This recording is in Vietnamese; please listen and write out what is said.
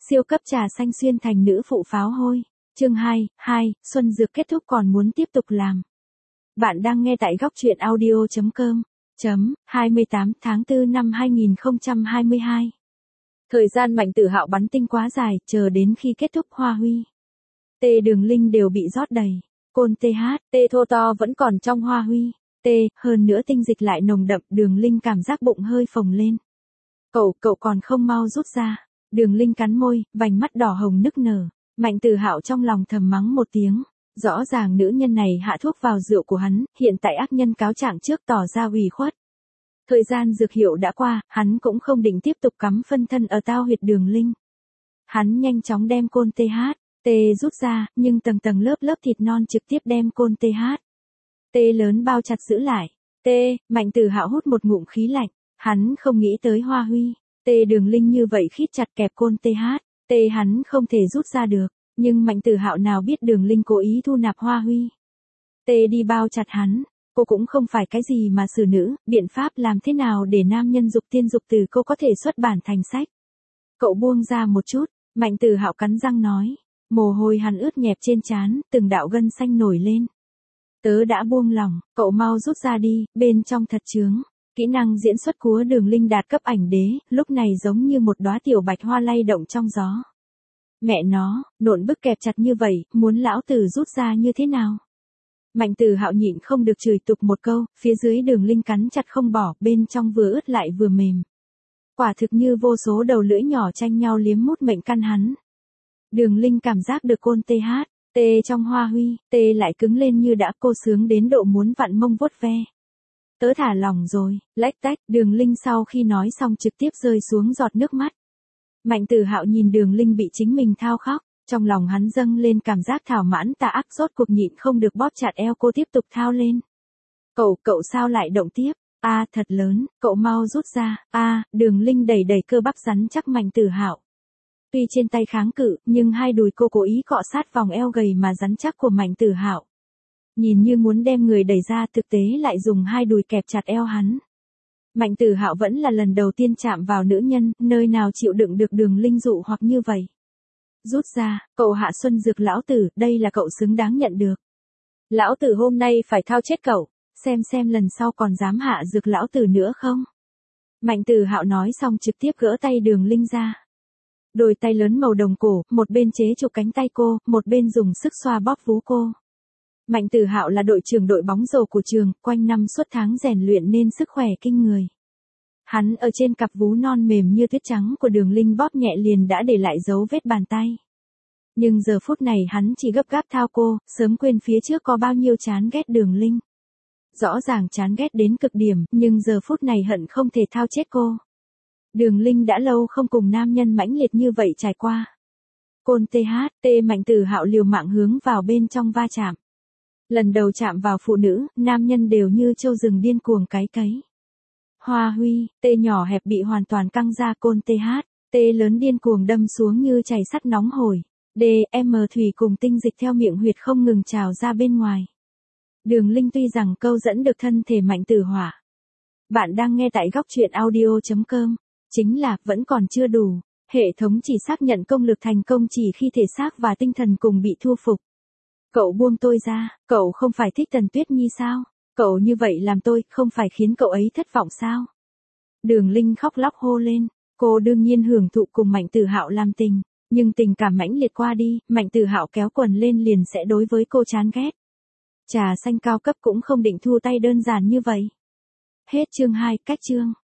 Siêu cấp trà xanh xuyên thành nữ phụ pháo hôi. Chương 2, Xuân Dược kết thúc còn muốn tiếp tục làm. Bạn đang nghe tại góc truyện audio.com. 28 tháng 4 năm 2022. Thời gian Mạnh Tử Hạo bắn tinh quá dài, chờ đến khi kết thúc Hoa Huy. Tê Đường Linh đều bị rót đầy. Côn tê thô to vẫn còn trong Hoa Huy. Hơn nữa tinh dịch lại nồng đậm, Đường Linh cảm giác bụng hơi phồng lên. Cậu còn không mau rút ra. Đường Linh cắn môi, vành mắt đỏ hồng nức nở. Mạnh Tử Hạo trong lòng thầm mắng một tiếng. Rõ ràng nữ nhân này hạ thuốc vào rượu của hắn, hiện tại ác nhân cáo trạng trước tỏ ra ủy khuất. Thời gian dược hiệu đã qua, hắn cũng không định tiếp tục cắm phân thân ở tao huyệt Đường Linh. Hắn nhanh chóng đem côn rút ra, nhưng tầng tầng lớp thịt non trực tiếp đem côn lớn bao chặt giữ lại. Mạnh Tử Hạo hút một ngụm khí lạnh, hắn không nghĩ tới Hoa Huy. Đường Linh như vậy khít chặt kẹp côn hắn không thể rút ra được, nhưng Mạnh Tử Hạo nào biết Đường Linh cố ý thu nạp Hoa Huy. Đi bao chặt hắn, cô cũng không phải cái gì mà xử nữ, biện pháp làm thế nào để nam nhân dục tiên dục từ cô có thể xuất bản thành sách. Cậu buông ra một chút, Mạnh Tử Hạo cắn răng nói, mồ hôi hắn ướt nhẹp trên trán, từng đạo gân xanh nổi lên. Tớ đã buông lòng, cậu mau rút ra đi, bên trong thật chướng. Kỹ năng diễn xuất của Đường Linh đạt cấp ảnh đế, lúc này giống như một đóa tiểu bạch hoa lay động trong gió. Mẹ nó, nộn bức kẹp chặt như vậy, muốn lão tử rút ra như thế nào? Mạnh Tử Hạo nhịn không được chửi tục một câu, phía dưới Đường Linh cắn chặt không bỏ, bên trong vừa ướt lại vừa mềm. Quả thực như vô số đầu lưỡi nhỏ tranh nhau liếm mút mệnh căn hắn. Đường Linh cảm giác được côn trong Hoa Huy, lại cứng lên như đã cô sướng đến độ muốn vặn mông vuốt ve. Tớ thả lòng rồi, lách tách, Đường Linh sau khi nói xong trực tiếp rơi xuống giọt nước mắt. Mạnh Tử Hạo nhìn Đường Linh bị chính mình thao khóc, trong lòng hắn dâng lên cảm giác thỏa mãn tà ác, rốt cuộc nhịn không được bóp chặt eo cô tiếp tục thao lên. Cậu sao lại động tiếp? Thật lớn, cậu mau rút ra. Đường Linh đẩy cơ bắp rắn chắc Mạnh Tử Hạo. Tuy trên tay kháng cự, nhưng hai đùi cô cố ý cọ sát vòng eo gầy mà rắn chắc của Mạnh Tử Hạo. Nhìn như muốn đem người đẩy ra, thực tế lại dùng hai đùi kẹp chặt eo hắn. Mạnh Tử Hạo vẫn là lần đầu tiên chạm vào nữ nhân, nơi nào chịu đựng được Đường Linh dụ hoặc như vậy. Rút ra, cậu hạ xuân dược lão tử, đây là cậu xứng đáng nhận được. Lão tử hôm nay phải thao chết cậu, xem lần sau còn dám hạ dược lão tử nữa không. Mạnh Tử Hạo nói xong trực tiếp gỡ tay Đường Linh ra. Đôi tay lớn màu đồng cổ, một bên chế trụ cánh tay cô, một bên dùng sức xoa bóp vú cô. Mạnh Tử Hạo là đội trưởng đội bóng rổ của trường, quanh năm suốt tháng rèn luyện nên sức khỏe kinh người. Hắn ở trên cặp vú non mềm như tuyết trắng của Đường Linh bóp nhẹ liền đã để lại dấu vết bàn tay. Nhưng giờ phút này hắn chỉ gấp gáp thao cô, sớm quên phía trước có bao nhiêu chán ghét Đường Linh. Rõ ràng chán ghét đến cực điểm, nhưng giờ phút này hận không thể thao chết cô. Đường Linh đã lâu không cùng nam nhân mãnh liệt như vậy trải qua. Côn Mạnh Tử Hạo liều mạng hướng vào bên trong va chạm. Lần đầu chạm vào phụ nữ, nam nhân đều như trâu rừng điên cuồng cái cấy. Hoa Huy, nhỏ hẹp bị hoàn toàn căng ra, côn lớn điên cuồng đâm xuống như chày sắt nóng hổi. Thủy cùng tinh dịch theo miệng huyệt không ngừng trào ra bên ngoài. Đường Linh tuy rằng câu dẫn được thân thể Mạnh Tử Hỏa. Bạn đang nghe tại góc truyện audio.com. Chính là, vẫn còn chưa đủ. Hệ thống chỉ xác nhận công lực thành công chỉ khi thể xác và tinh thần cùng bị thu phục. Cậu buông tôi ra, cậu không phải thích Tần Tuyết Nhi sao? Cậu như vậy làm tôi, không phải khiến cậu ấy thất vọng sao? Đường Linh khóc lóc hô lên, cô đương nhiên hưởng thụ cùng Mạnh Tử Hạo làm tình, nhưng tình cảm mãnh liệt qua đi, Mạnh Tử Hạo kéo quần lên liền sẽ đối với cô chán ghét. Trà xanh cao cấp cũng không định thu tay đơn giản như vậy. Hết chương 2, cách chương.